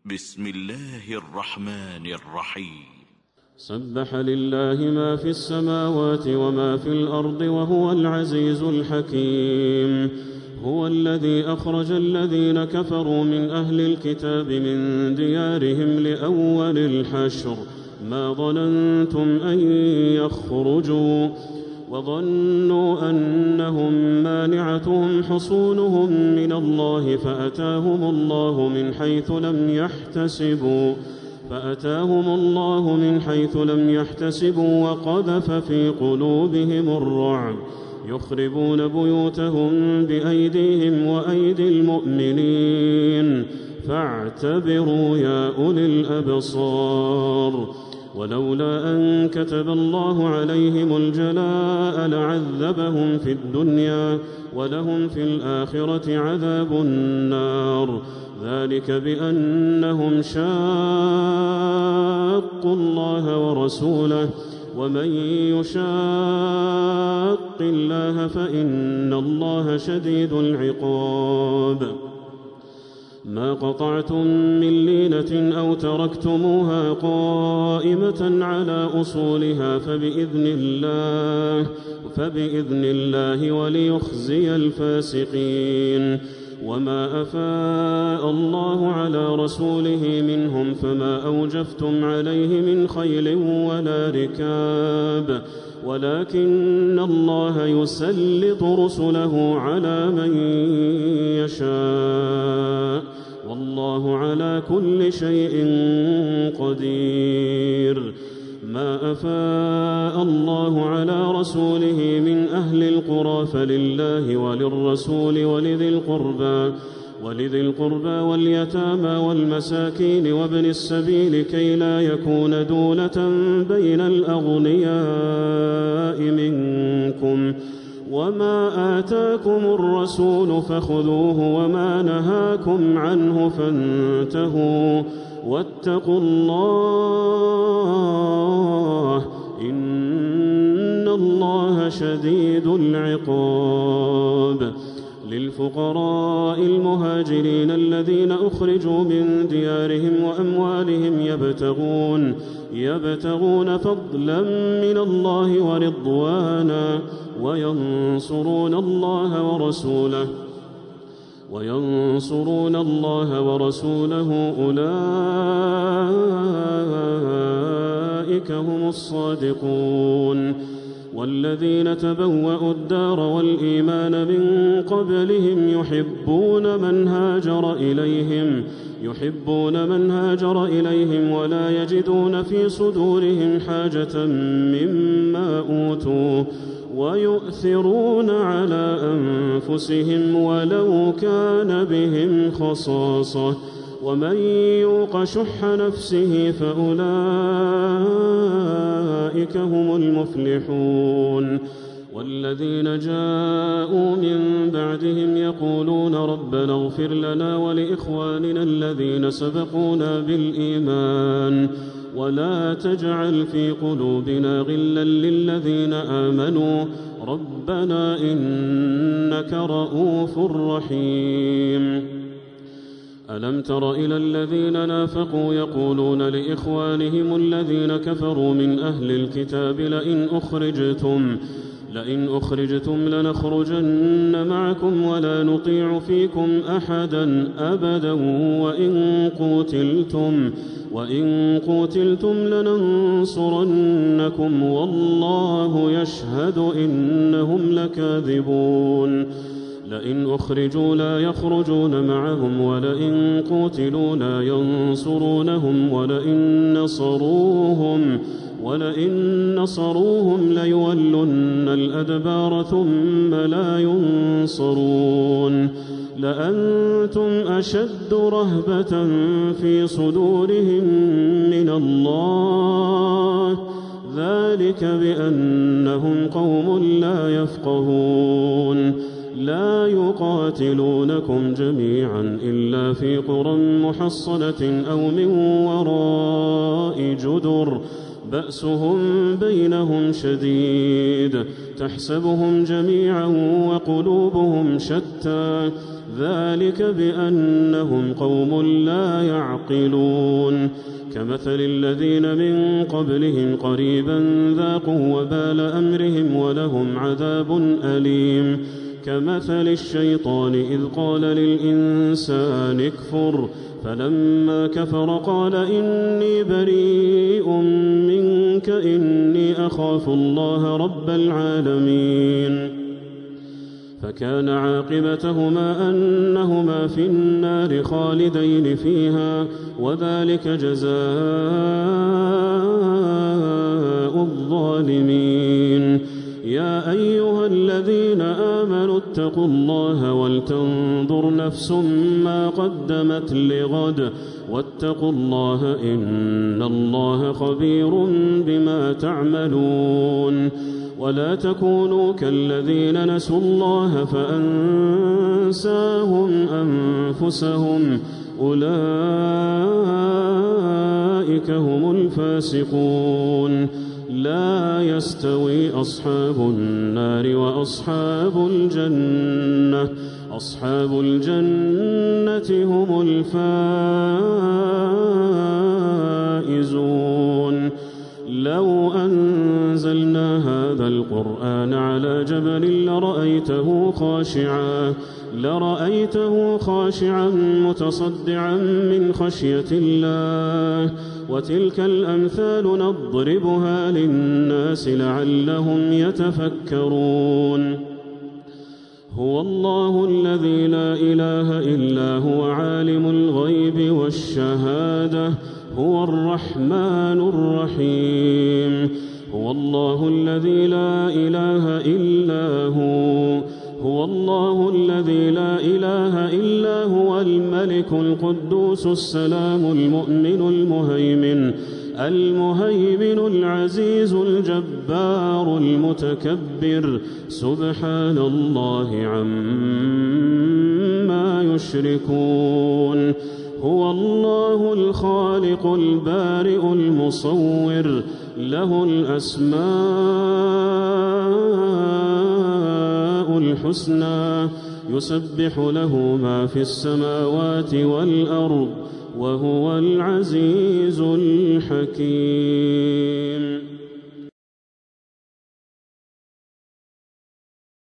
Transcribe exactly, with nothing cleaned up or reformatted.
بسم الله الرحمن الرحيم. سبح لله ما في السماوات وما في الأرض وهو العزيز الحكيم. هو الذي أخرج الذين كفروا من أهل الكتاب من ديارهم لأول الحشر ما ظننتم أن يخرجوا وظنوا أنهم مانعتهم حصونهم من الله فأتاهم الله من حيث لم يحتسبوا فأتاهم الله من حيث لم يحتسبوا وقذف في قلوبهم الرعب يخربون بيوتهم بأيديهم وأيدي المؤمنين فاعتبروا يا أولي الأبصار. ولولا أن كتب الله عليهم الجلاء لعذبهم في الدنيا ولهم في الآخرة عذاب النار ذلك بأنهم شاقوا الله ورسوله ومن يشاق الله فإن الله شديد العقاب. ما قطعتم من لينة أو تركتموها قائمة على أصولها فبإذن الله فبإذن الله وليخزي الفاسقين. وما أفاء الله على رسوله منهم فما أوجفتم عليه من خيل ولا ركاب ولكن الله يسلط رسله على من يشاء والله على كل شيء قدير. ما أفاء الله على رسوله من أهل القرى فلله وللرسول ولذي القربى ولذي القربى واليتامى والمساكين وابن السبيل كي لا يكون دولة بين الأغنياء منكم. وما آتاكم الرسول فخذوه وما نهاكم عنه فانتهوا واتقوا الله إن الله شديد العقاب. للفقراء المهاجرين الذين أخرجوا من ديارهم وأموالهم يبتغون يبتغون فضلا من الله ورضوانا وينصرون الله ورسوله وينصرون الله ورسوله أولئك هم الصادقون. والذين تبوأوا الدار والإيمان من قبلهم يحبون من هاجر إليهم يحبون من هاجر إليهم ولا يجدون في صدورهم حاجة مما أوتوا ويؤثرون على أنفسهم ولو كان بهم خصاصة ومن يوق شح نفسه فأولئك هم المفلحون. والذين جاءوا من بعدهم يقولون ربنا اغفر لنا ولإخواننا الذين سبقونا بالإيمان ولا تجعل في قلوبنا غلا للذين آمنوا ربنا إنك رؤوف رحيم. ألم تر إلى الذين نافقوا يقولون لإخوانهم الذين كفروا من أهل الكتاب لئن أخرجتم لئن أخرجتم لنخرجن معكم ولا نطيع فيكم أحدا أبدا وإن قوتلتم وإن قوتلتم لننصرنكم والله يشهد إنهم لكاذبون. لئن أخرجوا لا يخرجون معهم ولئن قوتلوا لا ينصرونهم ولئن نصروهم ولئن نصروهم ليولن الأدبار ثم لا ينصرون. لأنتم أشد رهبة في صدورهم من الله ذلك بأنهم قوم لا يفقهون. لا يقاتلونكم جميعا إلا في قرى محصنة أو من وراء جدر بأسهم بينهم شديد تحسبهم جميعا وقلوبهم شتى ذلك بأنهم قوم لا يعقلون كمثل الذين من قبلهم قريبا ذاقوا وبال أمرهم ولهم عذاب أليم كمثل الشيطان إذ قال للإنسان اكفر فلما كفر قال إني بريء منك إني أخاف الله رب العالمين فكان عاقبتهما أنهما في النار خالدين فيها وذلك جزاء الظالمين يا أيها الذين آمنوا اتقوا الله ولتنظر نفس ما قدمت لغد واتقوا الله إن الله خبير بما تعملون ولا تكونوا كالذين نسوا الله فأنساهم أنفسهم أولئك هم الفاسقون لا يستوي أصحاب النار وأصحاب الجنة أصحاب الجنة هم الفائزون لو أنزلنا هذا القرآن على جبل لرأيته خاشعا لرأيته خاشعا متصدعا من خشية الله وتلك الأمثال نضربها للناس لعلهم يتفكرون هو الله الذي لا إله إلا هو عالم الغيب والشهادة هو الرحمن الرحيم هو الله الذي لا إله إلا هو هو الله الذي لا إله إلا هو الملك القدوس السلام المؤمن المهيمن المهيمن العزيز الجبار المتكبر سبحان الله عما يشركون هو الله الخالق البارئ المصور له الأسماء الحسنى يسبح له ما في السماوات والأرض وهو العزيز الحكيم.